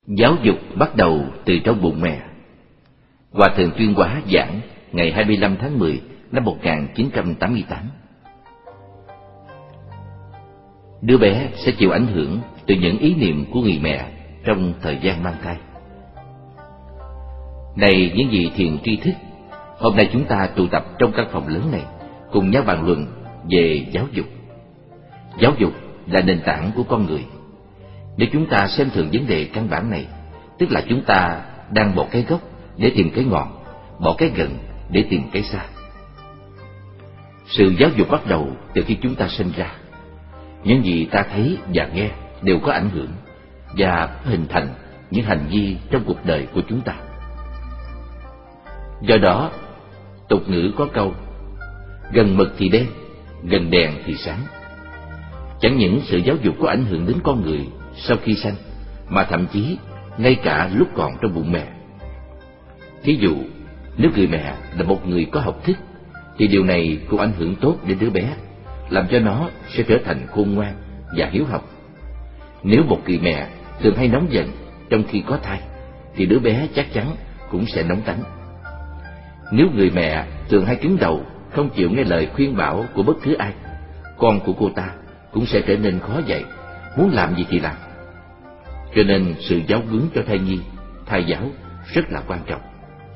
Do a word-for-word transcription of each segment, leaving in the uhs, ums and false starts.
Giáo dục bắt đầu từ trong bụng mẹ. Hòa thượng Tuyên Hóa giảng ngày hai mươi lăm tháng mười năm một nghìn chín trăm tám mươi tám. Đứa bé sẽ chịu ảnh hưởng từ những ý niệm của người mẹ trong thời gian mang thai. Này những vị thiền tri thức, hôm nay chúng ta tụ tập trong căn phòng lớn này, cùng nhau bàn luận về giáo dục. Giáo dục là nền tảng của con người. Nếu chúng ta xem thường vấn đề căn bản này, tức là chúng ta đang bỏ cái gốc để tìm cái ngọn, bỏ cái gần để tìm cái xa. Sự giáo dục bắt đầu từ khi chúng ta sinh ra. Những gì ta thấy và nghe đều có ảnh hưởng và hình thành những hành vi trong cuộc đời của chúng ta. Do đó, tục ngữ có câu gần mực thì đen, gần đèn thì sáng. Chẳng những sự giáo dục có ảnh hưởng đến con người sau khi sanh, mà thậm chí ngay cả lúc còn trong bụng mẹ. Thí dụ, nếu người mẹ là một người có học thức, thì điều này cũng ảnh hưởng tốt đến đứa bé, làm cho nó sẽ trở thành khôn ngoan và hiếu học. Nếu một người mẹ thường hay nóng giận trong khi có thai, thì đứa bé chắc chắn cũng sẽ nóng tánh. Nếu người mẹ thường hay cứng đầu, không chịu nghe lời khuyên bảo của bất cứ ai, con của cô ta cũng sẽ trở nên khó dạy, muốn làm gì thì làm. Cho nên sự giáo huấn cho thai nhi, thai giáo rất là quan trọng.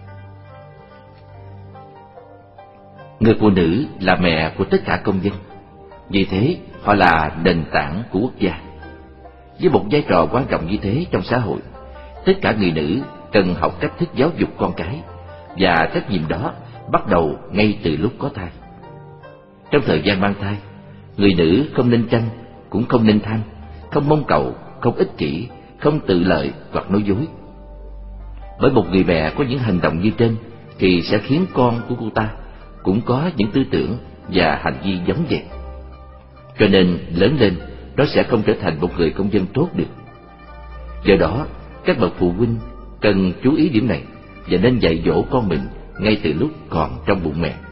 Người phụ nữ là mẹ của tất cả công dân, vì thế họ là nền tảng của quốc gia. Với một vai trò quan trọng như thế trong xã hội, tất cả người nữ cần học cách thức giáo dục con cái, và trách nhiệm đó bắt đầu ngay từ lúc có thai. Trong thời gian mang thai, người nữ không nên tranh, cũng không nên tham, không mong cầu, không ích kỷ, không tự lợi hoặc nói dối. Bởi một người mẹ có những hành động như trên thì sẽ khiến con của cô ta cũng có những tư tưởng và hành vi giống vậy. Cho nên lớn lên nó sẽ không trở thành một người công dân tốt được. Do đó, các bậc phụ huynh cần chú ý điểm này và nên dạy dỗ con mình ngay từ lúc còn trong bụng mẹ.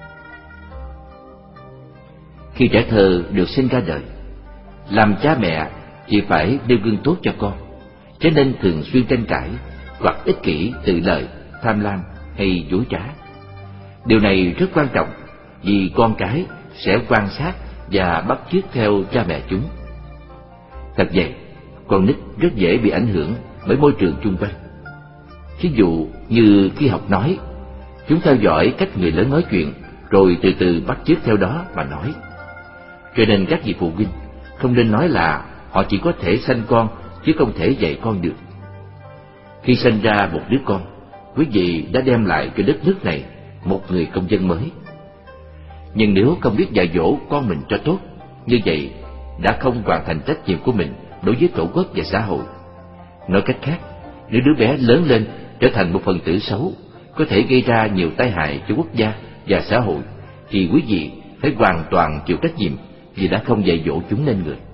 Khi trẻ thơ được sinh ra đời, làm cha mẹ chỉ phải nêu gương tốt cho con, chứ nên thường xuyên tranh cãi hoặc ích kỷ, tự lợi, tham lam hay dối trá. Điều này rất quan trọng, vì con cái sẽ quan sát và bắt chước theo cha mẹ chúng. Thật vậy, con nít rất dễ bị ảnh hưởng bởi môi trường chung quanh. Thí dụ như khi học nói, chúng theo dõi cách người lớn nói chuyện, rồi từ từ bắt chước theo đó mà nói. Cho nên các vị phụ huynh không nên nói là họ chỉ có thể sanh con chứ không thể dạy con được. Khi sinh ra một đứa con, quý vị đã đem lại cho đất nước này một người công dân mới. Nhưng nếu không biết dạy dỗ con mình cho tốt, như vậy đã không hoàn thành trách nhiệm của mình đối với tổ quốc và xã hội. Nói cách khác, nếu đứa bé lớn lên trở thành một phần tử xấu, có thể gây ra nhiều tai hại cho quốc gia và xã hội, thì quý vị phải hoàn toàn chịu trách nhiệm vì đã không dạy dỗ chúng nên người.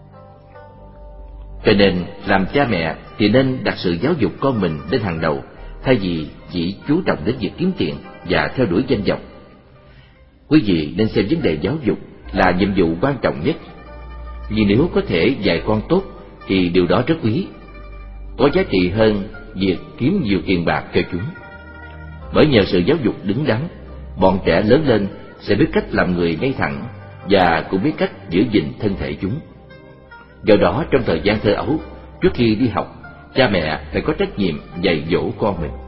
Cho nên làm cha mẹ thì nên đặt sự giáo dục con mình lên hàng đầu, thay vì chỉ chú trọng đến việc kiếm tiền và theo đuổi danh vọng. Quý vị nên xem vấn đề giáo dục là nhiệm vụ quan trọng nhất, vì nếu có thể dạy con tốt thì điều đó rất quý, có giá trị hơn việc kiếm nhiều tiền bạc cho chúng. Bởi nhờ sự giáo dục đứng đắn, bọn trẻ lớn lên sẽ biết cách làm người ngay thẳng và cũng biết cách giữ gìn thân thể chúng. Do đó, trong thời gian thơ ấu, trước khi đi học, cha mẹ phải có trách nhiệm dạy dỗ con mình.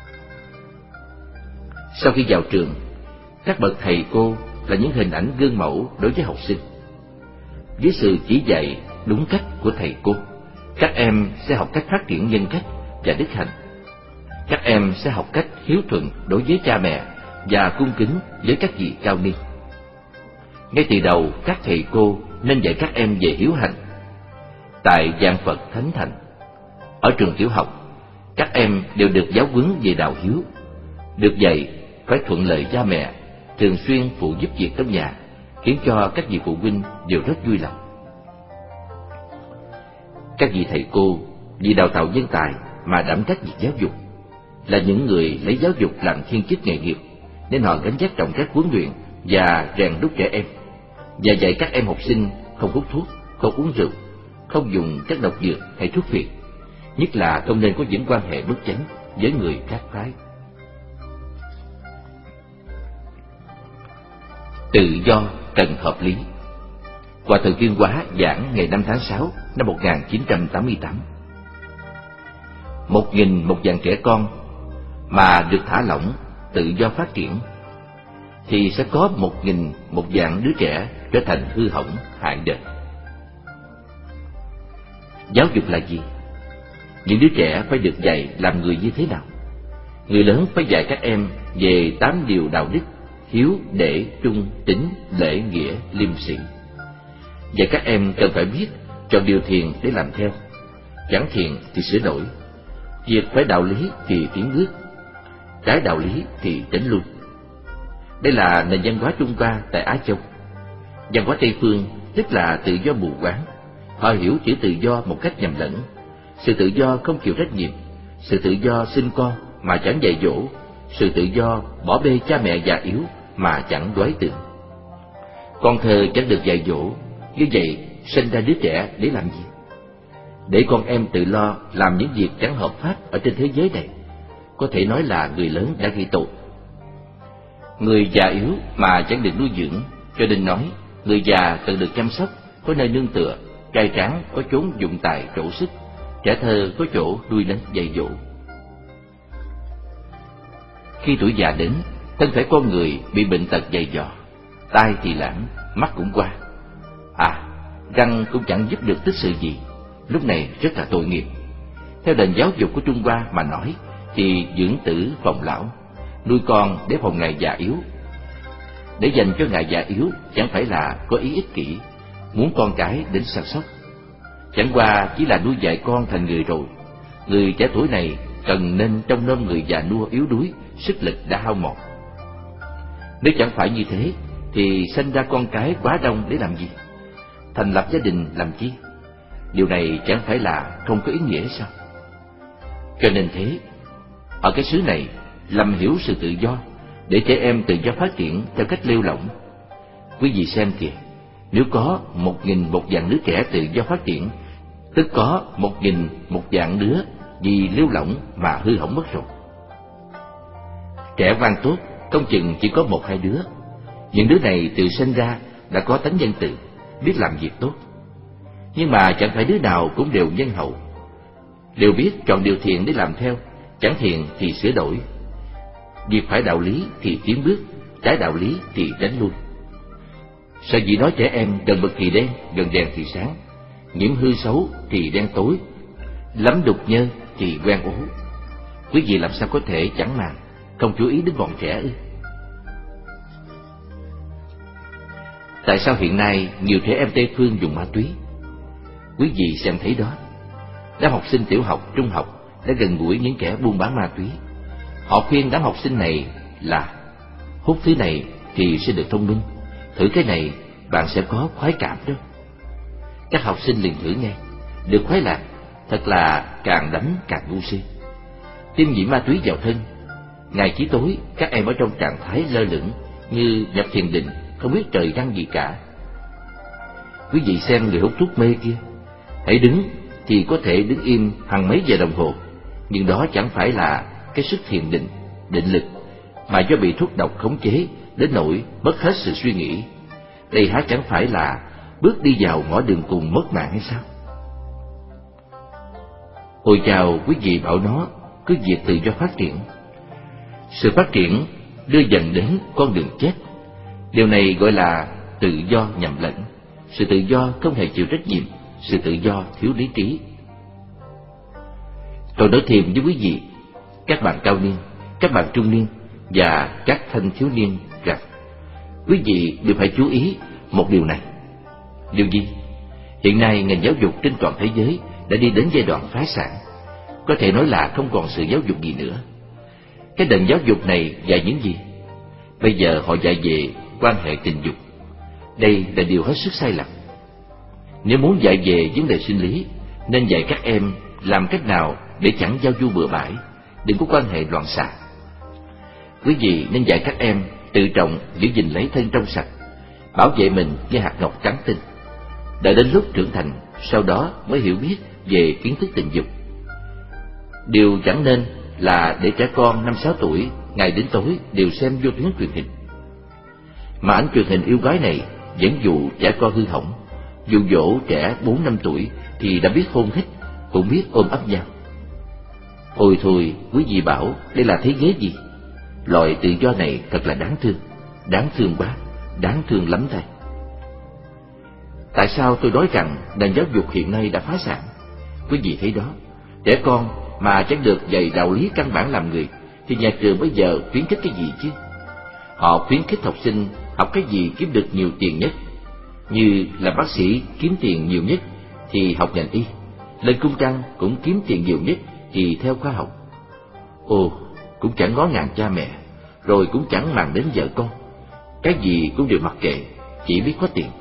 Sau khi vào trường, các bậc thầy cô là những hình ảnh gương mẫu đối với học sinh. Với sự chỉ dạy đúng cách của thầy cô, các em sẽ học cách phát triển nhân cách và đức hạnh. Các em sẽ học cách hiếu thuận đối với cha mẹ và cung kính với các vị cao niên. Ngay từ đầu, các thầy cô nên dạy các em về hiếu hạnh. Tại Giảng Phật Thánh Thành, ở trường tiểu học, các em đều được giáo huấn về đạo hiếu, được dạy phải thuận lợi cha mẹ, thường xuyên phụ giúp việc trong nhà, khiến cho các vị phụ huynh đều rất vui lòng. Các vị thầy cô vì đào tạo nhân tài mà đảm trách việc giáo dục, là những người lấy giáo dục làm thiên chức nghề nghiệp, nên họ gánh vác trọng trách huấn luyện và rèn đúc trẻ em, và dạy các em học sinh không hút thuốc, không uống rượu, không dùng chất độc dược hay thuốc phiện, nhất là không nên có những quan hệ bất chánh với người khác phái. Tự do cần hợp lý. Hòa thượng Tuyên Hóa giảng ngày năm tháng sáu năm một nghìn chín trăm tám mươi tám. Một nghìn một dạng trẻ con mà được thả lỏng tự do phát triển, thì sẽ có một nghìn một dạng đứa trẻ trở thành hư hỏng hại đời. Giáo dục là gì? Những đứa trẻ phải được dạy làm người như thế nào? Người lớn phải dạy các em về tám điều đạo đức: hiếu, đệ, trung, tín, lễ, nghĩa, liêm sĩ. Và các em cần phải biết chọn điều thiền để làm theo, chẳng thiền thì sửa đổi. Việc phải đạo lý thì tiến bước, trái đạo lý thì tránh lui. Đây là nền văn hóa Trung Hoa tại Á Châu. Văn hóa Tây Phương tức là tự do mù quáng. Họ hiểu chữ tự do một cách nhầm lẫn. Sự tự do không chịu trách nhiệm, sự tự do sinh con mà chẳng dạy dỗ, sự tự do bỏ bê cha mẹ già yếu mà chẳng đối tượng. Con thơ chẳng được dạy dỗ, như vậy sinh ra đứa trẻ để làm gì? Để con em tự lo làm những việc chẳng hợp pháp ở trên thế giới này, có thể nói là người lớn đã gây tội. Người già yếu mà chẳng được nuôi dưỡng, cho nên nói người già cần được chăm sóc, có nơi nương tựa, trai tráng có chốn dụng tài trổ sức, trẻ thơ có chỗ nuôi nấng dạy dỗ. Khi tuổi già đến, thân thể con người bị bệnh tật dày dò, tai thì lãng, mắt cũng qua. À, răng cũng chẳng giúp được tích sự gì, lúc này rất là tội nghiệp. Theo nền giáo dục của Trung Hoa mà nói, thì dưỡng tử phòng lão, nuôi con để phòng ngày già yếu. Để dành cho ngày già yếu chẳng phải là có ý ích kỷ, muốn con cái đến săn sóc. Chẳng qua chỉ là nuôi dạy con thành người rồi. Người trẻ tuổi này cần nên trông nom người già nua yếu đuối, sức lực đã hao mòn. Nếu chẳng phải như thế, thì sinh ra con cái quá đông để làm gì? Thành lập gia đình làm chi? Điều này chẳng phải là không có ý nghĩa sao? Cho nên thế, ở cái xứ này lầm hiểu sự tự do, để trẻ em tự do phát triển theo cách lêu lỏng. Quý vị xem kìa, nếu có một nghìn một dạng đứa trẻ tự do phát triển, tức có một nghìn một dạng đứa vì lêu lỏng mà hư hỏng mất rồi. Trẻ ngoan tốt không chừng chỉ có một hai đứa. Những đứa này từ sinh ra đã có tánh nhân từ, biết làm việc tốt. Nhưng mà chẳng phải đứa nào cũng đều nhân hậu, đều biết chọn điều thiện để làm theo, chẳng thiện thì sửa đổi. Việc phải đạo lý thì tiến bước, trái đạo lý thì tránh lui. Sở dĩ nói trẻ em gần mực thì đen, gần đèn thì sáng, nhiễm hư xấu thì đen tối, lắm đục nhơ thì quen ố. Quý vị làm sao có thể chẳng màng, không chú ý đến bọn trẻ ư? Tại sao hiện nay nhiều trẻ em Tây Phương dùng ma túy? Quý vị xem thấy đó. Đám học sinh tiểu học, trung học đã gần gũi những kẻ buôn bán ma túy. Họ khuyên đám học sinh này là hút thứ này thì sẽ được thông minh, thử cái này bạn sẽ có khoái cảm đó. Các học sinh liền thử ngay, được khoái lạc, thật là càng đánh càng ngu si. Tiêm nhiễm ma túy vào thân, ngày chí tối các em ở trong trạng thái lơ lửng như nhập thiền định, không biết trời răng gì cả. Quý vị xem người hút thuốc mê kia, hãy đứng thì có thể đứng im hàng mấy giờ đồng hồ, nhưng đó chẳng phải là cái sức thiền định, định lực, mà do bị thuốc độc khống chế đến nỗi mất hết sự suy nghĩ. Đây há chẳng phải là bước đi vào ngõ đường cùng mất mạng hay sao? Ôi chào, quý vị bảo nó cứ việc tự do phát triển. Sự phát triển đưa dần đến con đường chết. Điều này gọi là tự do nhầm lẫn, sự tự do không hề chịu trách nhiệm, sự tự do thiếu lý trí. Tôi nói thêm với quý vị, các bạn cao niên, các bạn trung niên và các thanh thiếu niên rằng quý vị đều phải chú ý một điều này. Điều gì? Hiện nay ngành giáo dục trên toàn thế giới đã đi đến giai đoạn phá sản, có thể nói là không còn sự giáo dục gì nữa. Cái nền giáo dục này dạy những gì? Bây giờ họ dạy về quan hệ tình dục. Đây là điều hết sức sai lầm. Nếu muốn dạy về vấn đề sinh lý, nên dạy các em làm cách nào để chẳng giao du bừa bãi, đừng có quan hệ loạn xạ. Quý vị nên dạy các em tự trọng giữ gìn lấy thân trong sạch, bảo vệ mình như hạt ngọc trắng tinh. Đợi đến lúc trưởng thành, sau đó mới hiểu biết về kiến thức tình dục. Điều chẳng nên là để trẻ con năm sáu tuổi ngày đến tối đều xem vô tuyến truyền hình. Mà ảnh truyền hình yêu gái này dẫn dụ trẻ con hư hỏng, dụ dỗ trẻ bốn năm tuổi thì đã biết hôn hít, cũng biết ôm ấp nhau. Ôi thôi, quý vị bảo đây là thế giới gì? Loại tự do này thật là đáng thương, đáng thương quá, đáng thương lắm thầy. Tại sao tôi nói rằng nền giáo dục hiện nay đã phá sản? Quý vị thấy đó, trẻ con mà chẳng được dạy đạo lý căn bản làm người thì nhà trường bây giờ khuyến khích cái gì chứ? Họ khuyến khích học sinh học cái gì kiếm được nhiều tiền nhất. Như là bác sĩ kiếm tiền nhiều nhất thì học ngành y, lên cung trăng cũng kiếm tiền nhiều nhất thì theo khoa học. Ồ, cũng chẳng ngó ngàng cha mẹ, rồi cũng chẳng màng đến vợ con, cái gì cũng đều mặc kệ, chỉ biết có tiền.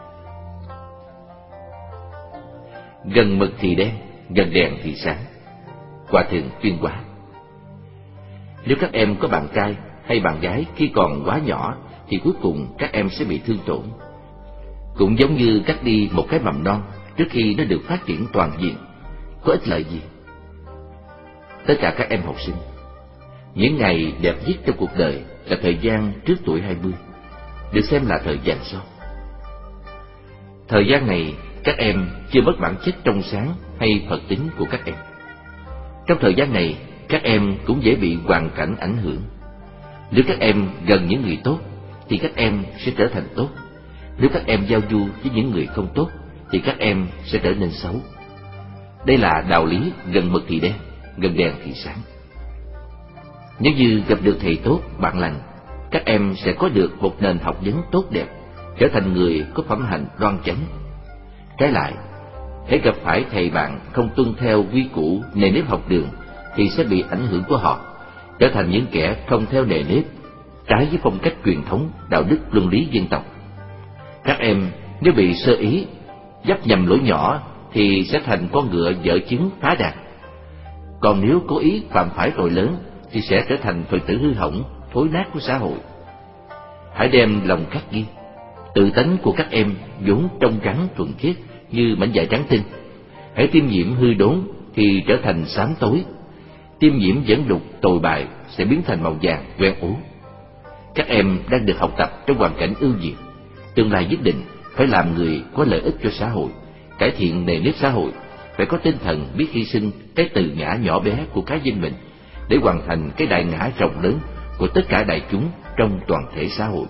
Gần mực thì đen, gần đèn thì sáng. Hòa thượng Tuyên Hóa. Nếu các em có bạn trai hay bạn gái khi còn quá nhỏ thì cuối cùng các em sẽ bị thương tổn. Cũng giống như cắt đi một cái mầm non trước khi nó được phát triển toàn diện, có ích lợi gì? Tất cả các em học sinh, những ngày đẹp nhất trong cuộc đời là thời gian trước tuổi hai mươi, được xem là thời gian son. Thời gian này các em chưa mất bản chất trong sáng hay Phật tính của các em. Trong thời gian này các em cũng dễ bị hoàn cảnh ảnh hưởng. Nếu các em gần những người tốt thì các em sẽ trở thành tốt. Nếu các em giao du với những người không tốt thì các em sẽ trở nên xấu. Đây là đạo lý gần mực thì đen, gần đèn thì sáng. Nếu như gặp được thầy tốt, bạn lành, các em sẽ có được một nền học vấn tốt đẹp, trở thành người có phẩm hạnh đoan chánh. Trái lại, hễ gặp phải thầy bạn không tuân theo quy củ nề nếp học đường thì sẽ bị ảnh hưởng của họ, trở thành những kẻ không theo nề nếp, trái với phong cách truyền thống đạo đức luân lý dân tộc. Các em nếu bị sơ ý, dấp nhầm lỗi nhỏ thì sẽ thành con ngựa dở chứng phá đàn. Còn nếu cố ý phạm phải tội lớn thì sẽ trở thành phần tử hư hỏng, thối nát của xã hội. Hãy đem lòng khắc ghi, tự tánh của các em vốn trong trắng thuần khiết như mảnh vải trắng tinh. Hãy tiêm nhiễm hư đốn thì trở thành xám tối, tiêm nhiễm dẫn đục tồi bại sẽ biến thành màu vàng quen ố. Các em đang được học tập trong hoàn cảnh ưu việt, tương lai nhất định phải làm người có lợi ích cho xã hội, cải thiện nề nếp xã hội, phải có tinh thần biết hy sinh cái từ ngã nhỏ bé của cá nhân mình để hoàn thành cái đại ngã rộng lớn của tất cả đại chúng trong toàn thể xã hội.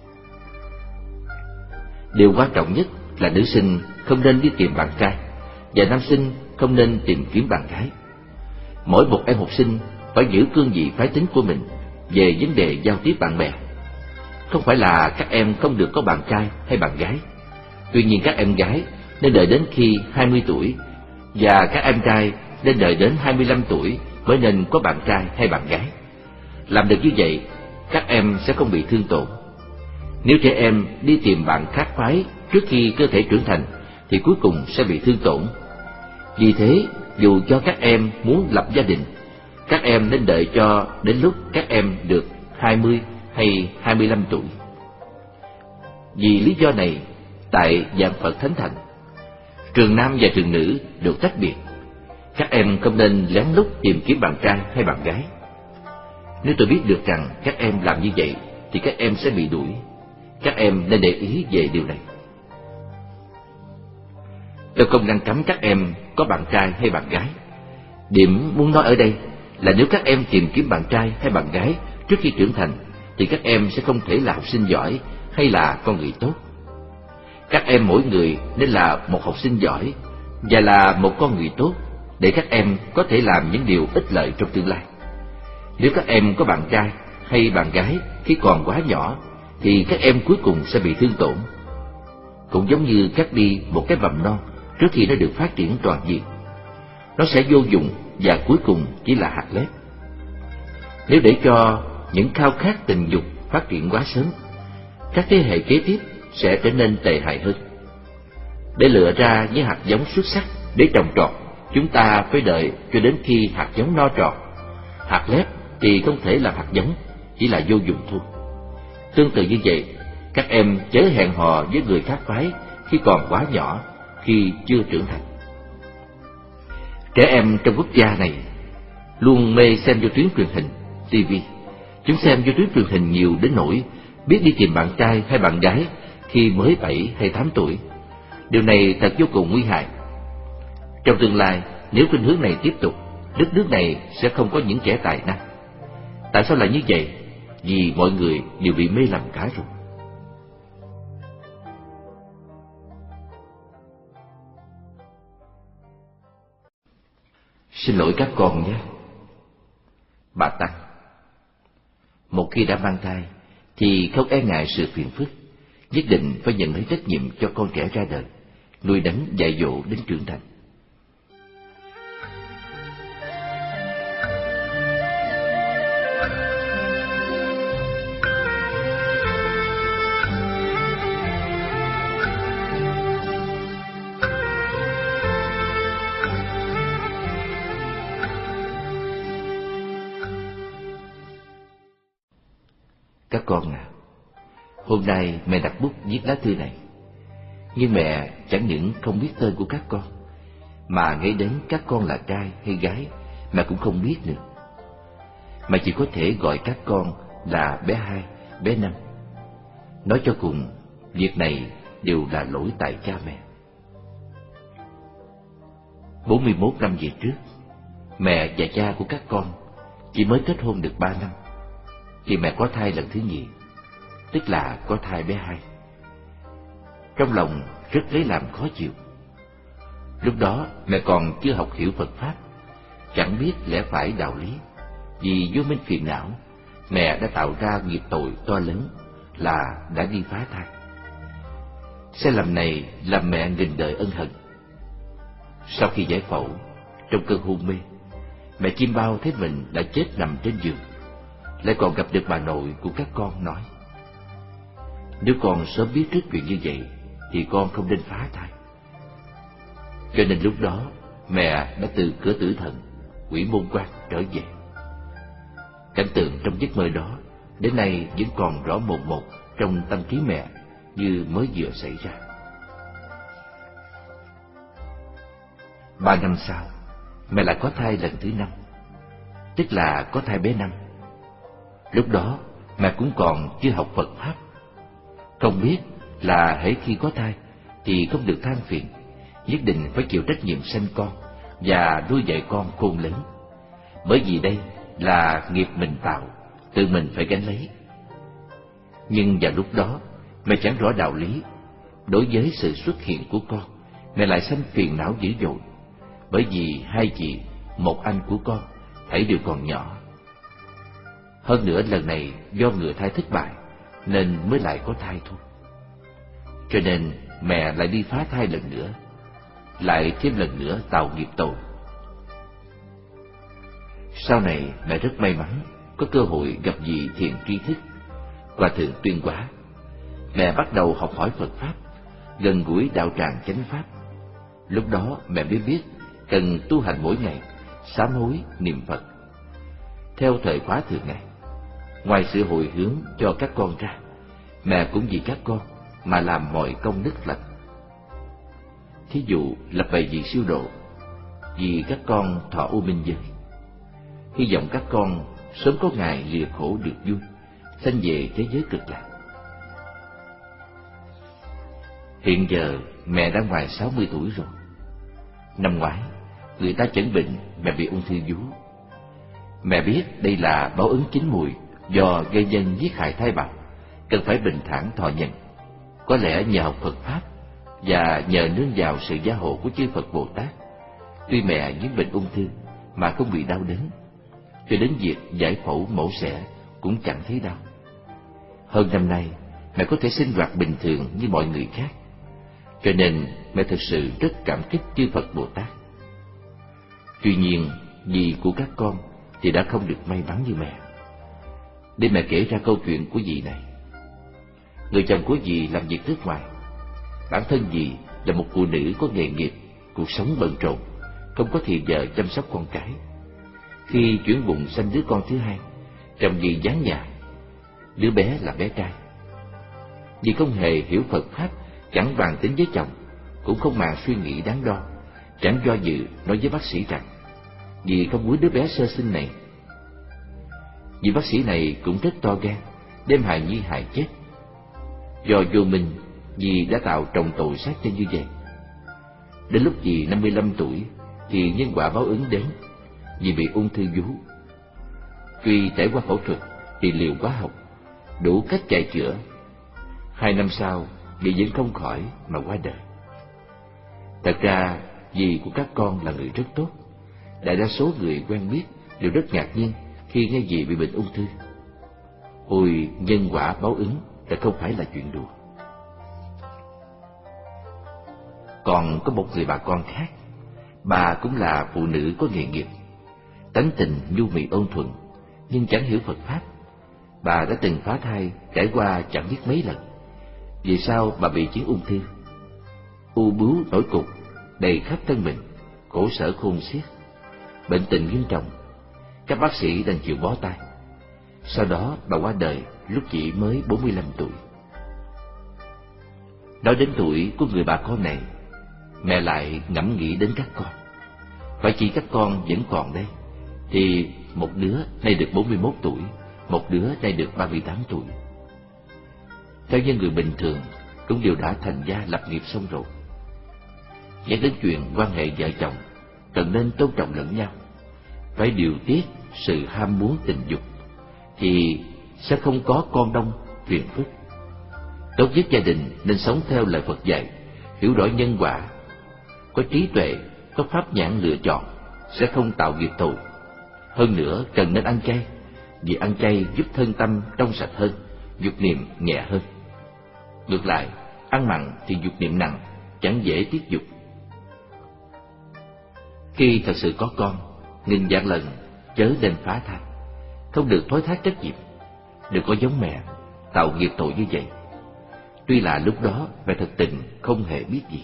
Điều quan trọng nhất là nữ sinh không nên đi tìm bạn trai và nam sinh không nên tìm kiếm bạn gái. Mỗi một em học sinh phải giữ cương vị phái tính của mình về vấn đề giao tiếp bạn bè. Không phải là các em không được có bạn trai hay bạn gái. Tuy nhiên các em gái nên đợi đến khi hai mươi tuổi và các em trai nên đợi đến hai mươi lăm tuổi mới nên có bạn trai hay bạn gái. Làm được như vậy, các em sẽ không bị thương tổn. Nếu trẻ em đi tìm bạn khác phái trước khi cơ thể trưởng thành thì cuối cùng sẽ bị thương tổn. Vì thế, dù cho các em muốn lập gia đình, các em nên đợi cho đến lúc các em được hai mươi hay hai mươi lăm tuổi. Vì lý do này, tại Giảng Phật Thánh Thành, trường nam và trường nữ được tách biệt. Các em không nên lén lút tìm kiếm bạn trai hay bạn gái. Nếu tôi biết được rằng các em làm như vậy thì các em sẽ bị đuổi. Các em nên để ý về điều này. Tôi không ngăn cấm các em có bạn trai hay bạn gái. Điểm muốn nói ở đây là nếu các em tìm kiếm bạn trai hay bạn gái trước khi trưởng thành thì các em sẽ không thể là học sinh giỏi hay là con người tốt. Các em mỗi người nên là một học sinh giỏi và là một con người tốt để các em có thể làm những điều ích lợi trong tương lai. Nếu các em có bạn trai hay bạn gái khi còn quá nhỏ thì các em cuối cùng sẽ bị thương tổn. Cũng giống như cắt đi một cái mầm non trước khi nó được phát triển toàn diện, nó sẽ vô dụng và cuối cùng chỉ là hạt lép. Nếu để cho những khao khát tình dục phát triển quá sớm, các thế hệ kế tiếp sẽ trở nên tệ hại hơn. Để lựa ra những hạt giống xuất sắc để trồng trọt, chúng ta phải đợi cho đến khi hạt giống no tròn. Hạt lép thì không thể làm hạt giống, chỉ là vô dụng thôi. Tương tự như vậy, các em chớ hẹn hò với người khác phái khi còn quá nhỏ, khi chưa trưởng thành. Trẻ em trong quốc gia này luôn mê xem vô tuyến truyền hình, ti vi. Chúng xem vô tuyến truyền hình nhiều đến nỗi biết đi tìm bạn trai hay bạn gái khi mới bảy hay tám tuổi. Điều này thật vô cùng nguy hại. Trong tương lai, nếu khuynh hướng này tiếp tục, đất nước này sẽ không có những trẻ tài năng. Tại sao lại như vậy? Vì mọi người đều bị mê lầm cả rồi. Xin lỗi các con nhé. Bà Tăng: một khi đã mang thai thì không e ngại sự phiền phức, nhất định phải nhận lấy trách nhiệm cho con trẻ ra đời, nuôi nấng dạy dỗ đến trưởng thành. Các con à, hôm nay mẹ đặt bút viết lá thư này. Nhưng mẹ chẳng những không biết tên của các con, mà ngay đến các con là trai hay gái mẹ cũng không biết nữa. Mà chỉ có thể gọi các con là bé hai, bé năm. Nói cho cùng, việc này đều là lỗi tại cha mẹ. bốn mươi mốt năm về trước, mẹ và cha của các con chỉ mới kết hôn được ba năm thì mẹ có thai lần thứ nhì, tức là có thai bé hai. Trong lòng rất lấy làm khó chịu. Lúc đó mẹ còn chưa học hiểu Phật Pháp, chẳng biết lẽ phải đạo lý. Vì vô minh phiền não, mẹ đã tạo ra nghiệp tội to lớn là đã đi phá thai. Sai lầm này làm mẹ nghìn đời ân hận. Sau khi giải phẫu, trong cơn hôn mê, mẹ chim bao thấy mình đã chết nằm trên giường, lại còn gặp được bà nội của các con nói: nếu con sớm biết trước chuyện như vậy thì con không nên phá thai. Cho nên lúc đó mẹ đã từ cửa tử thần, quỷ môn quan trở về. Cảnh tượng trong giấc mơ đó đến nay vẫn còn rõ mồn một trong tâm trí mẹ như mới vừa xảy ra. Ba năm sau, mẹ lại có thai lần thứ năm, tức là có thai bé năm. Lúc đó mẹ cũng còn chưa học Phật Pháp, không biết là hễ khi có thai thì không được than phiền, nhất định phải chịu trách nhiệm sanh con và nuôi dạy con khôn lớn. Bởi vì đây là nghiệp mình tạo, tự mình phải gánh lấy. Nhưng vào lúc đó mẹ chẳng rõ đạo lý. Đối với sự xuất hiện của con, mẹ lại sanh phiền não dữ dội. Bởi vì hai chị, một anh của con thảy đều còn nhỏ. Hơn nữa lần này do ngừa thai thất bại nên mới lại có thai thôi. Cho nên mẹ lại đi phá thai lần nữa, lại thêm lần nữa tạo nghiệp tội. Sau này mẹ rất may mắn có cơ hội gặp vị thiện tri thức, Hòa thượng Tuyên Hóa. Mẹ bắt đầu học hỏi Phật Pháp, gần gũi đạo tràng chánh Pháp. Lúc đó mẹ mới biết cần tu hành mỗi ngày, sám hối niệm Phật. Theo thời khóa thường ngày, ngoài sự hồi hướng cho các con ra, mẹ cũng vì các con mà làm mọi công đức lành. Thí dụ lập bày vị siêu độ, vì các con thọ u minh giới. Hy vọng các con sớm có ngày lìa khổ được vui, sanh về thế giới cực lạc. Hiện giờ mẹ đã ngoài sáu mươi tuổi rồi. Năm ngoái, người ta chẩn bệnh mẹ bị ung thư vú. Mẹ biết đây là báo ứng chín mùi do gây nhân giết hại thai bào, cần phải bình thản thọ nhận. Có lẽ nhờ học Phật Pháp và nhờ nương vào sự gia hộ của chư Phật Bồ Tát, tuy mẹ nhiễm bệnh ung thư mà không bị đau đớn, cho đến việc giải phẫu mổ xẻ cũng chẳng thấy đau. Hơn năm nay, mẹ có thể sinh hoạt bình thường như mọi người khác, cho nên mẹ thực sự rất cảm kích chư Phật Bồ Tát. Tuy nhiên, dì của các con thì đã không được may mắn như mẹ. Để mẹ kể ra câu chuyện của dì này. Người chồng của dì làm việc nước ngoài. Bản thân dì là một phụ nữ có nghề nghiệp, cuộc sống bận rộn, không có thì giờ chăm sóc con cái. Khi chuyển bụng sanh đứa con thứ hai, chồng dì giáng nhà. Đứa bé là bé trai. Dì không hề hiểu Phật Pháp, chẳng bàn tính với chồng, cũng không màng suy nghĩ đắn đo, chẳng do dự nói với bác sĩ rằng vì không muốn đứa bé sơ sinh này. Vị bác sĩ này cũng rất to gan, đem hài nhi hại chết. Do vô minh, vì đã tạo trồng tội sát nhân như vậy. Đến lúc dì năm mươi lăm tuổi thì nhân quả báo ứng đến, vì bị ung thư vú. Tuy trải qua phẫu thuật, trị liệu hóa học, đủ cách chạy chữa, hai năm sau dì vẫn không khỏi mà qua đời. Thật ra dì của các con là người rất tốt. Đại đa số người quen biết đều rất ngạc nhiên khi nghe dì bị bệnh ung thư. Ôi, nhân quả báo ứng đã không phải là chuyện đùa. Còn có một người bà con khác, bà cũng là phụ nữ có nghề nghiệp, tánh tình nhu mì ôn thuận, nhưng chẳng hiểu Phật pháp. Bà đã từng phá thai trải qua chẳng biết mấy lần. Vì sao bà bị chứng ung thư? U bướu nổi cục đầy khắp thân mình, khổ sở khôn xiết, bệnh tình nghiêm trọng. Các bác sĩ đành chịu bó tay. Sau đó bà qua đời lúc chỉ mới bốn mươi lăm tuổi. Nói đến tuổi của người bà con này, mẹ lại ngẫm nghĩ đến các con. Phải chỉ các con vẫn còn đây, thì một đứa nay được bốn mươi mốt tuổi, một đứa nay được ba mươi tám tuổi. Theo như người bình thường cũng đều đã thành gia lập nghiệp xong rồi. Nhắc đến chuyện quan hệ vợ chồng, cần nên tôn trọng lẫn nhau, phải điều tiết sự ham muốn tình dục, thì sẽ không có con đông phiền phức. Tốt nhất gia đình nên sống theo lời Phật dạy, hiểu rõ nhân quả, có trí tuệ, có pháp nhãn lựa chọn, sẽ không tạo nghiệp tội. Hơn nữa cần nên ăn chay, vì ăn chay giúp thân tâm trong sạch hơn, dục niệm nhẹ hơn. Ngược lại, ăn mặn thì dục niệm nặng, chẳng dễ tiết dục. Khi thật sự có con, nghìn vạn lần chớ nên phá thai, không được thối thác trách nhiệm, đừng có giống mẹ tạo nghiệp tội như vậy. Tuy là lúc đó mẹ thật tình không hề biết gì.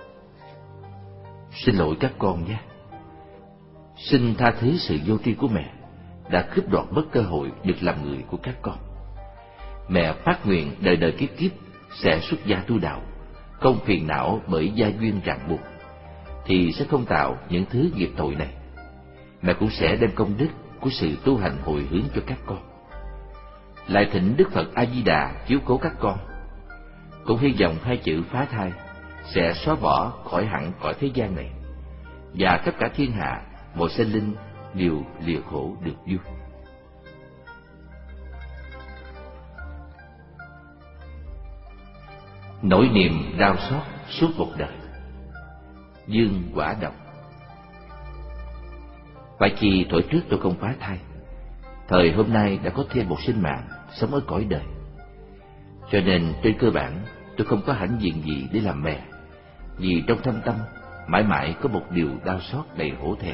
Xin lỗi các con nhé. Xin tha thứ sự vô tri của mẹ đã cướp đoạt mất cơ hội được làm người của các con. Mẹ phát nguyện đời đời kiếp kiếp sẽ xuất gia tu đạo, không phiền não bởi gia duyên ràng buộc, thì sẽ không tạo những thứ nghiệp tội này. Mẹ cũng sẽ đem công đức của sự tu hành hồi hướng cho các con. Lại thỉnh Đức Phật A Di Đà chiếu cố các con. Cũng hy vọng hai chữ phá thai sẽ xóa bỏ khỏi hẳn cõi thế gian này, và tất cả thiên hạ mọi sinh linh đều lìa khổ được vui. Nỗi niềm đau xót suốt một đời. Dương Quả Độc. Phải chi thuở trước tôi không phá thai, thời hôm nay đã có thêm một sinh mạng sống ở cõi đời. Cho nên trên cơ bản tôi không có hãnh diện gì để làm mẹ, vì trong thâm tâm mãi mãi có một điều đau xót đầy hổ thẹn.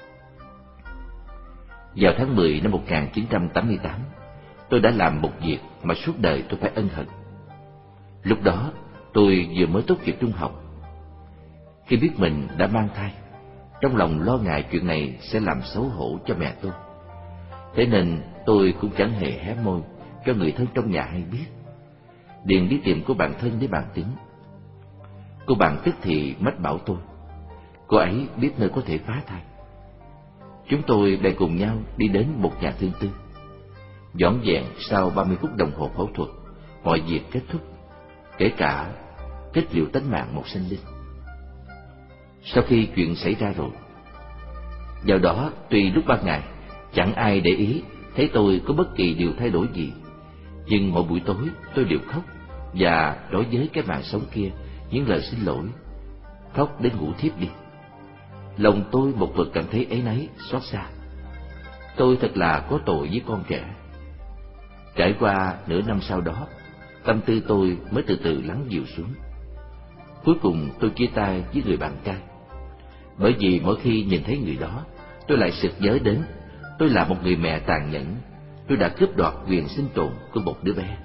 Vào tháng mười năm một nghìn chín trăm tám mươi tám, tôi đã làm một việc mà suốt đời tôi phải ân hận. Lúc đó tôi vừa mới tốt nghiệp trung học. Khi biết mình đã mang thai, trong lòng lo ngại chuyện này sẽ làm xấu hổ cho mẹ tôi. Thế nên tôi cũng chẳng hề hé môi cho người thân trong nhà hay biết. Điền đi tìm cô bạn thân để bàn tính. Cô bạn tức thì mách bảo tôi, cô ấy biết nơi có thể phá thai. Chúng tôi lại cùng nhau đi đến một nhà thương tư. Dõn dẹn sau ba mươi phút đồng hồ phẫu thuật, mọi việc kết thúc, kể cả kết liễu tánh mạng một sinh linh. Sau khi chuyện xảy ra rồi, vào đó tuy lúc ban ngày chẳng ai để ý thấy tôi có bất kỳ điều thay đổi gì, nhưng mỗi buổi tối tôi đều khóc và đối với cái mạng sống kia những lời xin lỗi, khóc đến ngủ thiếp đi. Lòng tôi một vực cảm thấy áy náy, xót xa. Tôi thật là có tội với con trẻ. Trải qua nửa năm sau đó, tâm tư tôi mới từ từ lắng dịu xuống. Cuối cùng tôi chia tay với người bạn trai, bởi vì mỗi khi nhìn thấy người đó, tôi lại sực nhớ đến tôi là một người mẹ tàn nhẫn. Tôi đã cướp đoạt quyền sinh tồn của một đứa bé.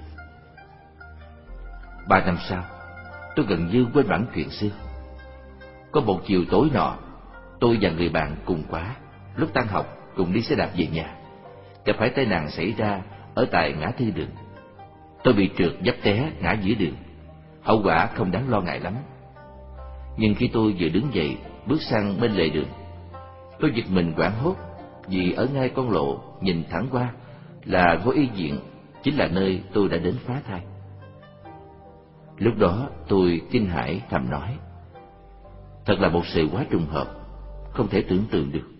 Ba năm sau, tôi gần như quên bẵng chuyện xưa. Có một chiều tối nọ, tôi và người bạn cùng khóa lúc tan học cùng đi xe đạp về nhà, gặp phải tai nạn xảy ra ở tại ngã tư đường. Tôi bị trượt dấp té ngã giữa đường, hậu quả không đáng lo ngại lắm. Nhưng khi tôi vừa đứng dậy bước sang bên lề đường, Tôi giật mình hoảng hốt vì ở ngay con lộ nhìn thẳng qua là ngôi y viện, chính là nơi tôi đã đến phá thai. Lúc đó tôi kinh hãi thầm nói: thật là một sự quá trùng hợp, không thể tưởng tượng được.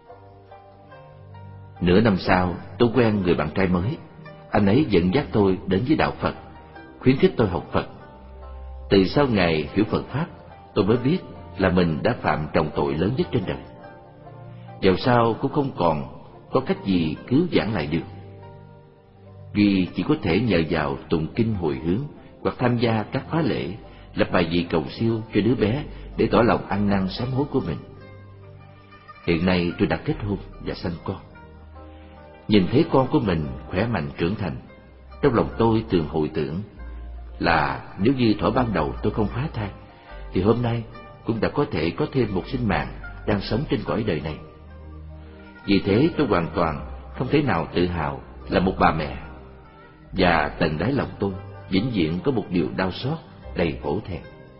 Nửa năm sau, tôi quen người bạn trai mới. Anh ấy dẫn dắt tôi đến với đạo Phật, khuyến khích tôi học Phật. Từ sau ngày hiểu Phật Pháp, tôi mới biết là mình đã phạm trọng tội lớn nhất trên đời. Dẫu sao cũng không còn có cách gì cứu vãn lại được. Duy chỉ có thể nhờ vào tụng kinh hồi hướng hoặc tham gia các khóa lễ, lập bài vị cầu siêu cho đứa bé để tỏ lòng ăn năn sám hối của mình. Hiện nay tôi đã kết hôn và sanh con. Nhìn thấy con của mình khỏe mạnh trưởng thành, trong lòng tôi thường hồi tưởng là nếu như thuở ban đầu tôi không phá thai, thì hôm nay cũng đã có thể có thêm một sinh mạng đang sống trên cõi đời này. Vì thế tôi hoàn toàn không thể nào tự hào là một bà mẹ, và tận đáy lòng tôi vĩnh viễn có một điều đau xót đầy hổ thẹn.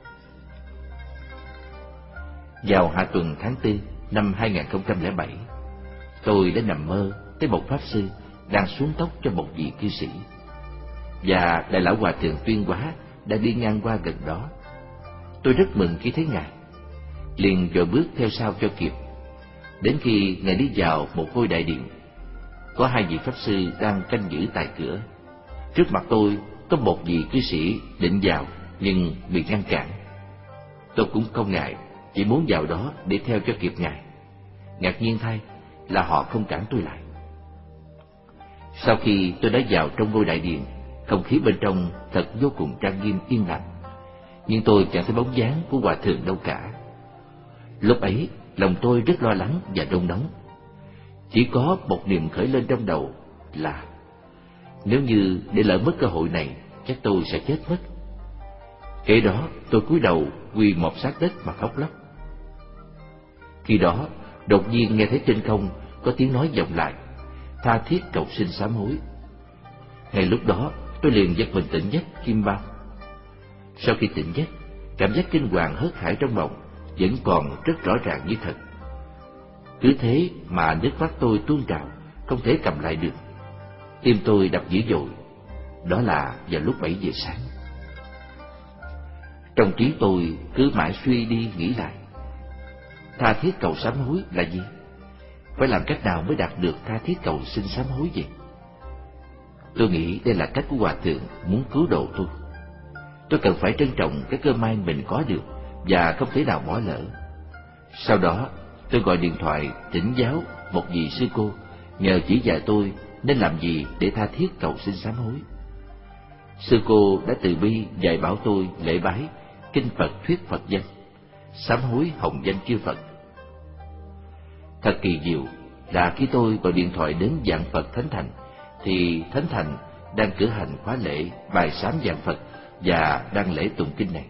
Vào hạ tuần tháng tư năm hai nghìn không trăm lẻ bảy, tôi đã nằm mơ thấy một pháp sư đang xuống tóc cho một vị cư sĩ, và đại lão hòa thượng Tuyên Hóa đã đi ngang qua gần đó. Tôi rất mừng khi thấy ngài, liền vội bước theo sau cho kịp. Đến khi ngài đi vào một ngôi đại điện, có hai vị pháp sư đang canh giữ tại cửa. Trước mặt tôi có một vị cư sĩ định vào nhưng bị ngăn cản. Tôi cũng không ngại, chỉ muốn vào đó để theo cho kịp ngài. Ngạc nhiên thay là họ không cản tôi lại. Sau khi tôi đã vào trong ngôi đại điện, không khí bên trong thật vô cùng trang nghiêm yên lặng, nhưng tôi chẳng thấy bóng dáng của hòa thượng đâu cả. Lúc ấy lòng tôi rất lo lắng và nôn nóng. Chỉ có một niềm khởi lên trong đầu là nếu như để lỡ mất cơ hội này, chắc tôi sẽ chết mất. Kể đó tôi cúi đầu quỳ một sát đất mà khóc lóc. Khi đó đột nhiên nghe thấy trên không có tiếng nói vọng lại, tha thiết cầu xin sám hối. Ngay lúc đó tôi liền giật mình tỉnh giấc kim bao. Sau khi tỉnh giấc, cảm giác kinh hoàng hớt hải trong lòng vẫn còn rất rõ ràng như thật. Cứ thế mà nước mắt tôi tuôn trào, không thể cầm lại được. Tim tôi đập dữ dội. Đó là vào lúc bảy giờ sáng. Trong trí tôi cứ mãi suy đi nghĩ lại, tha thiết cầu sám hối là gì? Phải làm cách nào mới đạt được tha thiết cầu xin sám hối vậy? Tôi nghĩ đây là cách của hòa thượng muốn cứu độ tôi. Tôi cần phải trân trọng cái cơ may mình có được và không thể nào bỏ lỡ. Sau đó tôi gọi điện thoại thỉnh giáo một vị sư cô, nhờ chỉ dạy tôi nên làm gì để tha thiết cầu xin sám hối. Sư cô đã từ bi dạy bảo tôi lễ bái kinh Phật thuyết Phật danh, sám hối hồng danh chư Phật. Thật kỳ diệu là khi tôi gọi điện thoại đến Vạn Phật Thánh Thành, thì Thánh Thành đang cử hành khóa lễ bài sám Vạn Phật và đang lễ tụng kinh này.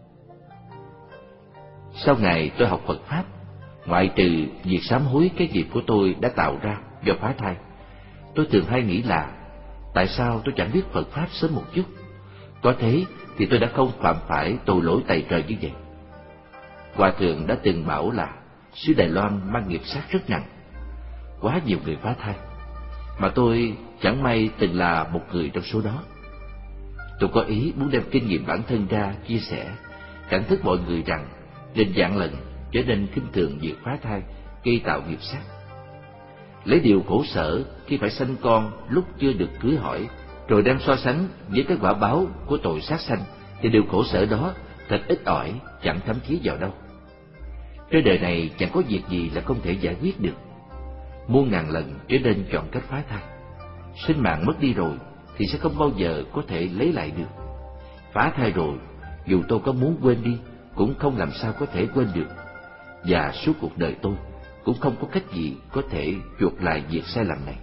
Sau ngày tôi học Phật Pháp, ngoại trừ việc sám hối cái nghiệp của tôi đã tạo ra do phá thai, tôi thường hay nghĩ là tại sao tôi chẳng biết Phật Pháp sớm một chút? Có thế thì tôi đã không phạm phải tội lỗi tày trời như vậy. Hòa thượng đã từng bảo là xứ Đài Loan mang nghiệp sát rất nặng, quá nhiều người phá thai, mà tôi chẳng may từng là một người trong số đó. Tôi có ý muốn đem kinh nghiệm bản thân ra chia sẻ, cảnh thức mọi người rằng nên vạn lần trở nên khinh thường việc phá thai gây tạo nghiệp sát. Lấy điều khổ sở khi phải sanh con lúc chưa được cưới hỏi, rồi đem so sánh với cái quả báo của tội sát sanh, thì điều khổ sở đó thật ít ỏi, chẳng thấm thía vào đâu. Trên đời này chẳng có việc gì là không thể giải quyết được. Muôn ngàn lần trở nên chọn cách phá thai. Sinh mạng mất đi rồi thì sẽ không bao giờ có thể lấy lại được. Phá thai rồi, dù tôi có muốn quên đi cũng không làm sao có thể quên được. Và suốt cuộc đời tôi cũng không có cách gì có thể chuộc lại việc sai lầm này.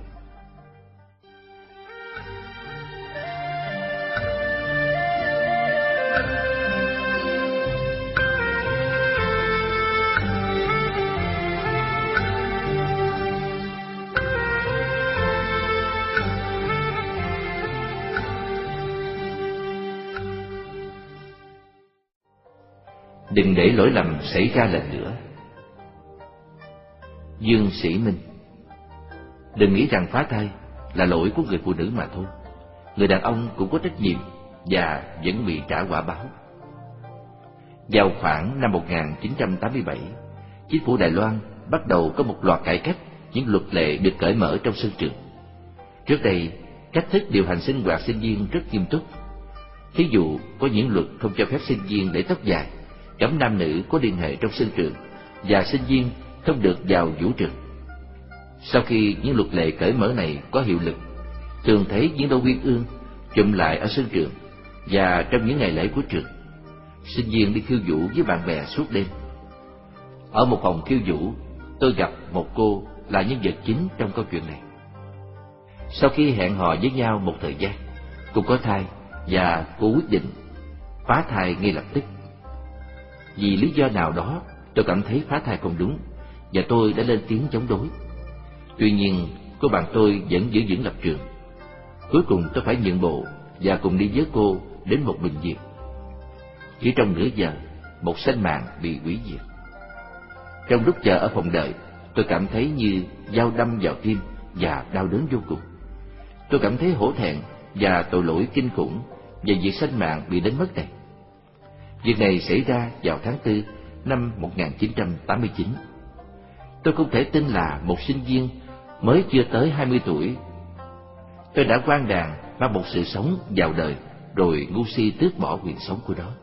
Đừng để lỗi lầm xảy ra lần nữa. Dương Sĩ Minh. Đừng nghĩ rằng phá thai là lỗi của người phụ nữ mà thôi. Người đàn ông cũng có trách nhiệm và vẫn bị trả quả báo. Vào khoảng năm một nghìn chín trăm tám mươi bảy, chính phủ Đài Loan bắt đầu có một loạt cải cách những luật lệ được cởi mở trong sân trường. Trước đây, cách thức điều hành sinh hoạt sinh viên rất nghiêm túc. Thí dụ, có những luật không cho phép sinh viên để tóc dài, cấm nam nữ có liên hệ trong sân trường, và sinh viên không được vào vũ trường. Sau khi những luật lệ cởi mở này có hiệu lực, thường thấy diễn đô uyên ương chụm lại ở sân trường, và trong những ngày lễ của trường, sinh viên đi khiêu vũ với bạn bè suốt đêm. Ở một phòng khiêu vũ, tôi gặp một cô là nhân vật chính trong câu chuyện này. Sau khi hẹn hò với nhau một thời gian, cô có thai và cô quyết định phá thai ngay lập tức. Vì lý do nào đó, tôi cảm thấy phá thai không đúng, và tôi đã lên tiếng chống đối. Tuy nhiên, cô bạn tôi vẫn giữ vững lập trường. Cuối cùng tôi phải nhượng bộ và cùng đi với cô đến một bệnh viện. Chỉ trong nửa giờ, một sinh mạng bị hủy diệt. Trong lúc chờ ở phòng đợi, tôi cảm thấy như dao đâm vào tim và đau đớn vô cùng. Tôi cảm thấy hổ thẹn và tội lỗi kinh khủng về việc sinh mạng bị đánh mất này. Việc này xảy ra vào tháng tư năm một nghìn chín trăm tám mươi chín. Tôi không thể tin là một sinh viên mới chưa tới hai mươi tuổi, tôi đã quang đàng mang một sự sống vào đời, rồi ngu si tước bỏ quyền sống của nó.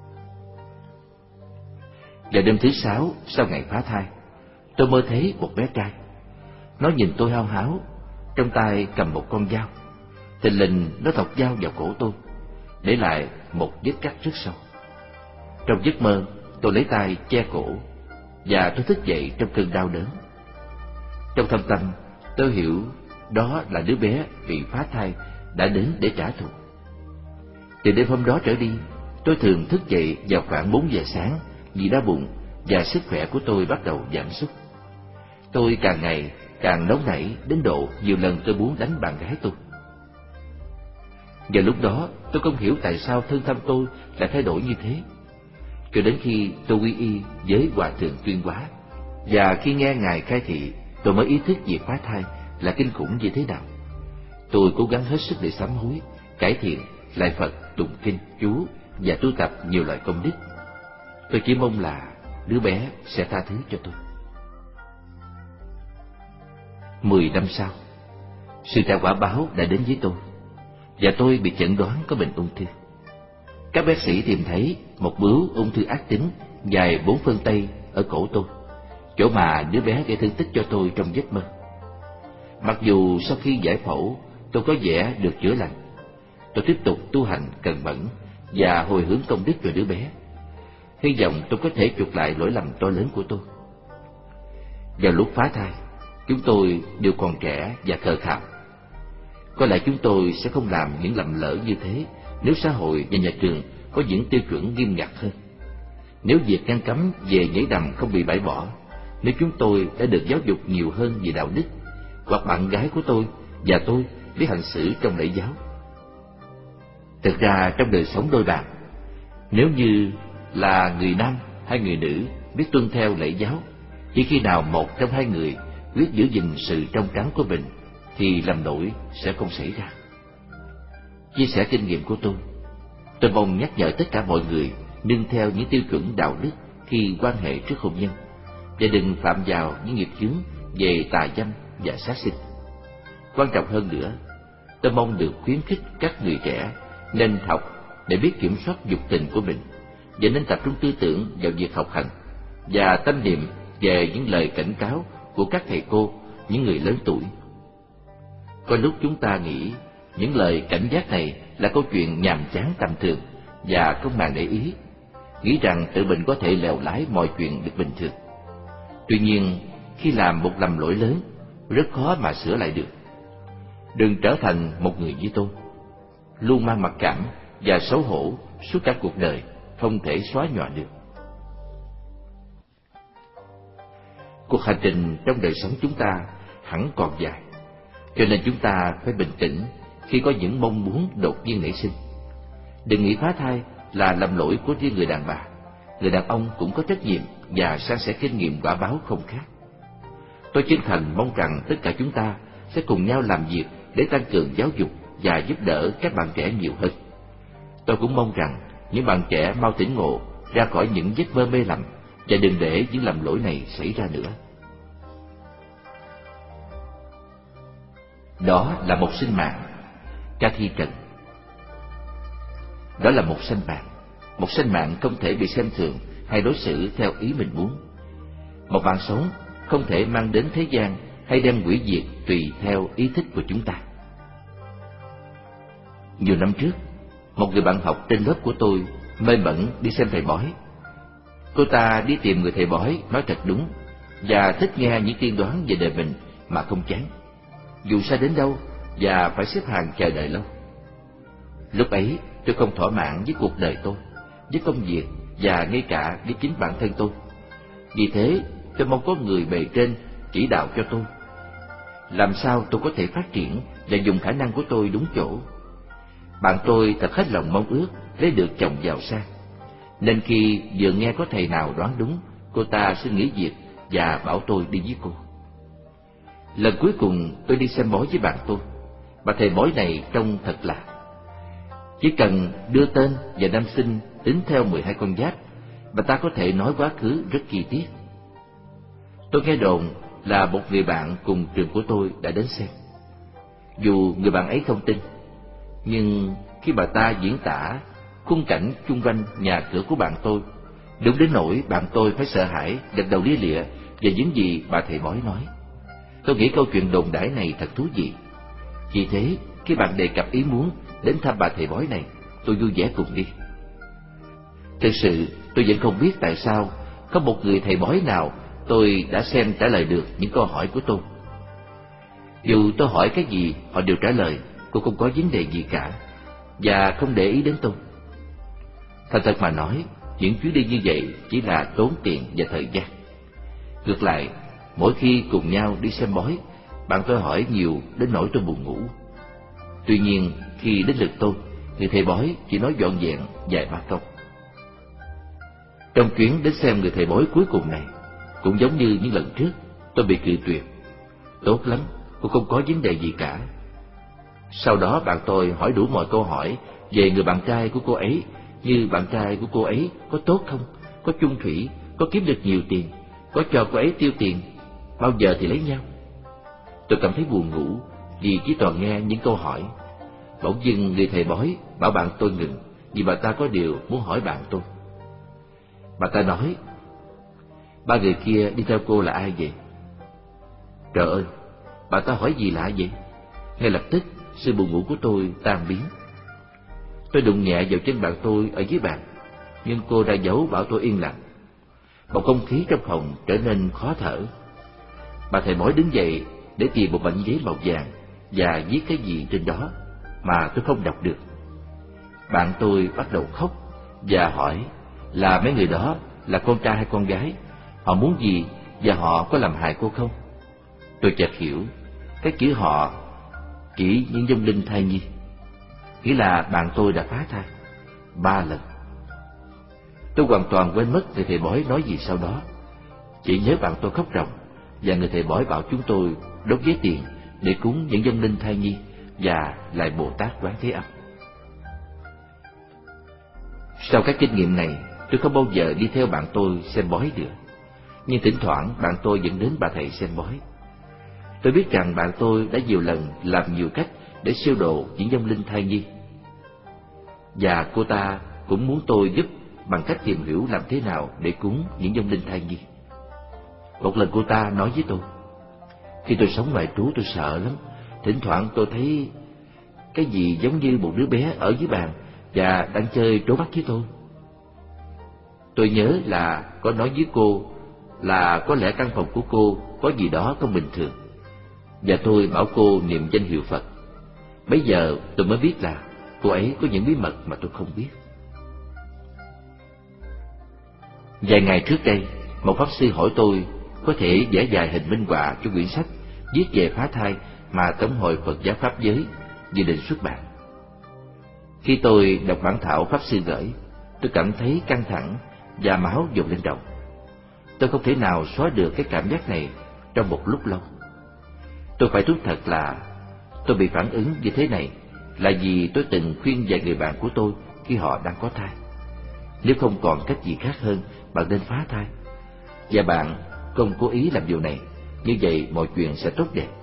Vào đêm thứ sáu sau ngày phá thai, tôi mơ thấy một bé trai. Nó nhìn tôi hao háo, trong tay cầm một con dao. Thình lình nó thọc dao vào cổ tôi, để lại một vết cắt rất sâu. Trong giấc mơ, tôi lấy tay che cổ, và tôi thức dậy trong cơn đau đớn. Trong thâm tâm, tôi hiểu đó là đứa bé bị phá thai đã đến để trả thù. Từ đêm hôm đó trở đi, tôi thường thức dậy vào khoảng bốn giờ sáng vì đau bụng, và sức khỏe của tôi bắt đầu giảm sút. Tôi càng ngày càng nóng nảy đến độ nhiều lần tôi muốn đánh bạn gái tôi. Và lúc đó tôi không hiểu tại sao thân tâm tôi lại thay đổi như thế. Cho đến khi tôi quy y với Hòa Thượng Tuyên Hóa, và khi nghe Ngài khai thị, tôi mới ý thức việc phá thai là kinh khủng như thế nào. Tôi cố gắng hết sức để sám hối, cải thiện, lại Phật, tụng kinh, chú và tu tập nhiều loại công đức. Tôi chỉ mong là đứa bé sẽ tha thứ cho tôi. Mười năm sau, sự trả quả báo đã đến với tôi, và tôi bị chẩn đoán có bệnh ung thư. Các bác sĩ tìm thấy một bướu ung thư ác tính dài bốn phân tây ở cổ tôi, chỗ mà đứa bé gây thương tích cho tôi trong giấc mơ. Mặc dù sau khi giải phẫu tôi có vẻ được chữa lành, tôi tiếp tục tu hành cần mẫn và hồi hướng công đức về đứa bé, hy vọng tôi có thể chuộc lại lỗi lầm to lớn của tôi. Vào lúc phá thai, chúng tôi đều còn trẻ và khờ khạo. Có lẽ chúng tôi sẽ không làm những lầm lỡ như thế nếu xã hội và nhà trường có những tiêu chuẩn nghiêm ngặt hơn. Nếu việc ngăn cấm về nhảy đầm không bị bãi bỏ, nếu chúng tôi đã được giáo dục nhiều hơn về đạo đức, hoặc bạn gái của tôi và tôi biết hành xử trong lễ giáo. Thực ra trong đời sống đôi bạn, nếu như là người nam hay người nữ biết tuân theo lễ giáo, chỉ khi nào một trong hai người quyết giữ gìn sự trong trắng của mình thì lầm lỗi sẽ không xảy ra. Chia sẻ kinh nghiệm của tôi, tôi mong nhắc nhở tất cả mọi người nương theo những tiêu chuẩn đạo đức khi quan hệ trước hôn nhân, và đừng phạm vào những nghiệp chướng về tà dâm và sát sinh. Quan trọng hơn nữa, tôi mong được khuyến khích các người trẻ nên học để biết kiểm soát dục tình của mình, và nên tập trung tư tưởng vào việc học hành và tâm niệm về những lời cảnh cáo của các thầy cô, những người lớn tuổi. Có lúc chúng ta nghĩ những lời cảnh giác này là câu chuyện nhàm chán tầm thường và không màng để ý, nghĩ rằng tự mình có thể lèo lái mọi chuyện được bình thường. Tuy nhiên, khi làm một lầm lỗi lớn, rất khó mà sửa lại được. Đừng trở thành một người như tôi, luôn mang mặc cảm và xấu hổ suốt cả cuộc đời, không thể xóa nhòa được. Cuộc hành trình trong đời sống chúng ta hẳn còn dài, cho nên chúng ta phải bình tĩnh khi có những mong muốn đột nhiên nảy sinh. Đừng nghĩ phá thai là lầm lỗi của riêng người đàn bà, người đàn ông cũng có trách nhiệm và san sẻ kinh nghiệm quả báo không khác. Tôi chân thành mong rằng tất cả chúng ta sẽ cùng nhau làm việc để tăng cường giáo dục và giúp đỡ các bạn trẻ nhiều hơn. Tôi cũng mong rằng những bạn trẻ mau tỉnh ngộ ra khỏi những giấc mơ mê lầm và đừng để những lầm lỗi này xảy ra nữa. Đó là một sinh mạng. Cathy Trần. Đó là một sinh mạng. Một sinh mạng không thể bị xem thường hay đối xử theo ý mình muốn. Một mạng sống không thể mang đến thế gian hay đem hủy diệt tùy theo ý thích của chúng ta. Nhiều năm trước, một người bạn học trên lớp của tôi mê mẩn đi xem thầy bói. Cô ta đi tìm người thầy bói nói thật đúng và thích nghe những tiên đoán về đời mình mà không chán, dù xa đến đâu và phải xếp hàng chờ đợi lâu. Lúc ấy tôi không thỏa mãn với cuộc đời tôi, với công việc và ngay cả với chính bản thân tôi. Vì thế tôi mong có người bề trên chỉ đạo cho tôi làm sao tôi có thể phát triển và dùng khả năng của tôi đúng chỗ. Bạn tôi thật hết lòng mong ước lấy được chồng giàu sang, nên khi vừa nghe có thầy nào đoán đúng, cô ta xin nghỉ việc và bảo tôi đi với cô. Lần cuối cùng tôi đi xem bói với bạn tôi, bà thầy bói này trông thật lạ. Chỉ cần đưa tên và năm sinh tính theo mười hai con giáp, bà ta có thể nói quá khứ rất chi tiết. Tôi nghe đồn là một người bạn cùng trường của tôi đã đến xem. Dù người bạn ấy không tin, nhưng khi bà ta diễn tả khung cảnh chung quanh nhà cửa của bạn tôi, đúng đến nỗi bạn tôi phải sợ hãi gật đầu lia lịa về những gì bà thầy bói nói. Tôi nghĩ câu chuyện đồn đãi này thật thú vị. Vì thế, khi bạn đề cập ý muốn đến thăm bà thầy bói này, tôi vui vẻ cùng đi. Thực sự, tôi vẫn không biết tại sao có một người thầy bói nào tôi đã xem trả lời được những câu hỏi của tôi. Dù tôi hỏi cái gì, họ đều trả lời cô không có vấn đề gì cả và không để ý đến tôi. Thật thật mà nói, những chuyến đi như vậy chỉ là tốn tiền và thời gian. Ngược lại, mỗi khi cùng nhau đi xem bói, bạn tôi hỏi nhiều đến nỗi tôi buồn ngủ. Tuy nhiên, khi đến lượt tôi, thì thầy bói chỉ nói vọn vẹn vài ba câu. Trong chuyến đến xem người thầy bói cuối cùng này, cũng giống như những lần trước, tôi bị cự tuyệt. Tốt lắm, cô không có vấn đề gì cả. Sau đó bạn tôi hỏi đủ mọi câu hỏi về người bạn trai của cô ấy, như bạn trai của cô ấy có tốt không, có chung thủy, có kiếm được nhiều tiền, có cho cô ấy tiêu tiền, bao giờ thì lấy nhau. Tôi cảm thấy buồn ngủ vì chỉ toàn nghe những câu hỏi. Bỗng dưng người thầy bói bảo bạn tôi ngừng vì bà ta có điều muốn hỏi bạn tôi. Bà ta nói, ba người kia đi theo cô là ai vậy? Trời ơi, bà ta hỏi gì lạ vậy? Ngay lập tức sự buồn ngủ của tôi tan biến. Tôi đụng nhẹ vào chân bạn tôi ở dưới bàn, nhưng cô đã giấu bảo tôi yên lặng. Bầu không khí trong phòng trở nên khó thở. Bà thầy bói đứng dậy để tìm một mảnh giấy màu vàng và viết cái gì trên đó mà tôi không đọc được. Bạn tôi bắt đầu khóc và hỏi là mấy người đó là con trai hay con gái, họ muốn gì và họ có làm hại cô không. Tôi chợt hiểu, cái chữ họ chỉ những vong linh thai nhi, nghĩa là bạn tôi đã phá thai ba lần. Tôi hoàn toàn quên mất người thầy bói nói gì sau đó, chỉ nhớ bạn tôi khóc ròng và người thầy bói bảo chúng tôi đốt giấy tiền để cúng những vong linh thai nhi và lại Bồ Tát Quán Thế Âm. Sau các kinh nghiệm này, tôi không bao giờ đi theo bạn tôi xem bói nữa, nhưng thỉnh thoảng bạn tôi vẫn đến bà thầy xem bói. Tôi biết rằng bạn tôi đã nhiều lần làm nhiều cách để siêu độ những vong linh thai nhi, và cô ta cũng muốn tôi giúp bằng cách tìm hiểu làm thế nào để cúng những vong linh thai nhi. Một lần cô ta nói với tôi, khi tôi sống ngoại trú tôi sợ lắm, thỉnh thoảng tôi thấy cái gì giống như một đứa bé ở dưới bàn và đang chơi trố mắt với tôi. Tôi nhớ là có nói với cô là có lẽ căn phòng của cô có gì đó không bình thường, và tôi bảo cô niệm danh hiệu Phật. Bây giờ tôi mới biết là cô ấy có những bí mật mà tôi không biết. Vài ngày trước đây, một pháp sư hỏi tôi có thể vẽ vài hình minh họa cho quyển sách viết về phá thai mà Tổng hội Phật giáo Pháp giới dự định xuất bản. Khi tôi đọc bản thảo pháp sư gửi, tôi cảm thấy căng thẳng và máu dồn lên đầu. Tôi không thể nào xóa được cái cảm giác này trong một lúc lâu. Tôi phải thú thật là tôi bị phản ứng như thế này là vì tôi từng khuyên vài người bạn của tôi khi họ đang có thai. Nếu không còn cách gì khác hơn, bạn nên phá thai. Và bạn không cố ý làm điều này, như vậy mọi chuyện sẽ tốt đẹp.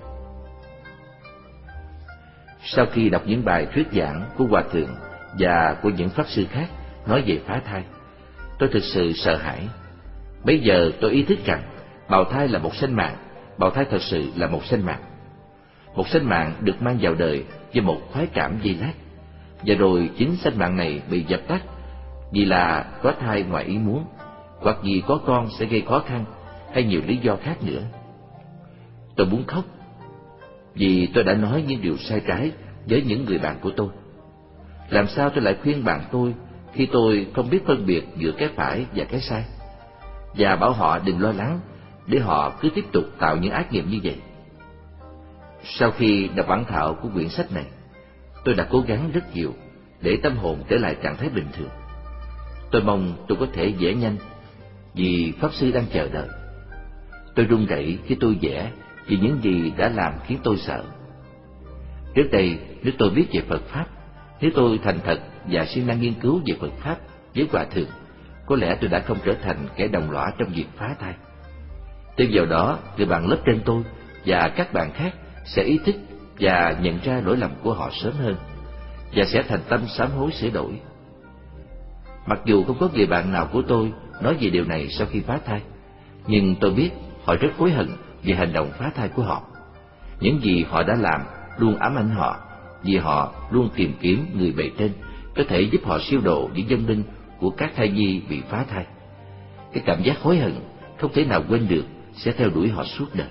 Sau khi đọc những bài thuyết giảng của Hòa Thượng và của những pháp sư khác nói về phá thai, tôi thực sự sợ hãi. Bây giờ tôi ý thức rằng bào thai là một sinh mạng, bào thai thật sự là một sinh mạng. Một sinh mạng được mang vào đời với một khoái cảm giây lát, và rồi chính sinh mạng này bị dập tắt vì là có thai ngoài ý muốn, hoặc vì có con sẽ gây khó khăn, hay nhiều lý do khác nữa. Tôi muốn khóc vì tôi đã nói những điều sai trái với những người bạn của tôi. Làm sao tôi lại khuyên bạn tôi khi tôi không biết phân biệt giữa cái phải và cái sai, và bảo họ đừng lo lắng để họ cứ tiếp tục tạo những ác nghiệm như vậy? Sau khi đọc bản thảo của quyển sách này, tôi đã cố gắng rất nhiều để tâm hồn trở lại trạng thái bình thường. Tôi mong tôi có thể vẽ nhanh vì pháp sư đang chờ đợi. Tôi run rẩy khi tôi vẽ vì những gì đã làm khiến tôi sợ. Trước đây, nếu tôi biết về Phật Pháp, nếu tôi thành thật và siêng năng nghiên cứu về Phật Pháp với Hòa Thượng, có lẽ tôi đã không trở thành kẻ đồng lõa trong việc phá thai. Thêm vào đó, người bạn lớp trên tôi và các bạn khác sẽ ý thức và nhận ra lỗi lầm của họ sớm hơn, và sẽ thành tâm sám hối sửa đổi. Mặc dù không có người bạn nào của tôi nói về điều này sau khi phá thai, nhưng tôi biết họ rất hối hận về hành động phá thai của họ. Những gì họ đã làm luôn ám ảnh họ, vì họ luôn tìm kiếm người bề trên có thể giúp họ siêu độ những vong linh của các thai nhi bị phá thai. Cái cảm giác hối hận không thể nào quên được sẽ theo đuổi họ suốt đời.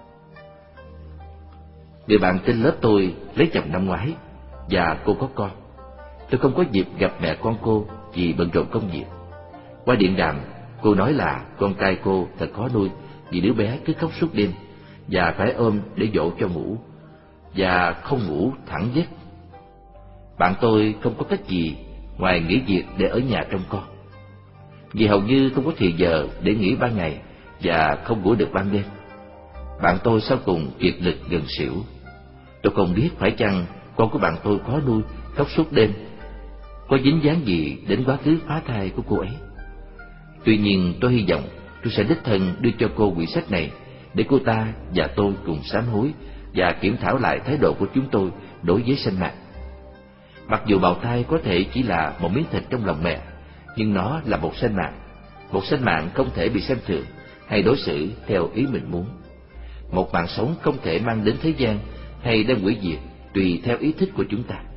Người bạn trên lớp tôi lấy chồng năm ngoái và cô có con. Tôi không có dịp gặp mẹ con cô vì bận rộn công việc. Qua điện đàm, cô nói là con trai cô thật khó nuôi vì đứa bé cứ khóc suốt đêm và phải ôm để dỗ cho ngủ, và không ngủ thẳng giấc. Bạn tôi không có cách gì ngoài nghỉ việc để ở nhà trông con, vì hầu như không có thì giờ để nghỉ ban ngày và không ngủ được ban đêm. Bạn tôi sau cùng kiệt lực gần xỉu. Tôi không biết phải chăng con của bạn tôi khó nuôi, khóc suốt đêm có dính dáng gì đến quá khứ phá thai của cô ấy. Tuy nhiên tôi hy vọng tôi sẽ đích thân đưa cho cô quyển sách này để cô ta và tôi cùng sám hối và kiểm thảo lại thái độ của chúng tôi đối với sinh mạng. Mặc dù bào thai có thể chỉ là một miếng thịt trong lòng mẹ, nhưng nó là một sinh mạng. Một sinh mạng không thể bị xem thường hay đối xử theo ý mình muốn. Một mạng sống không thể mang đến thế gian hay đem hủy diệt tùy theo ý thích của chúng ta.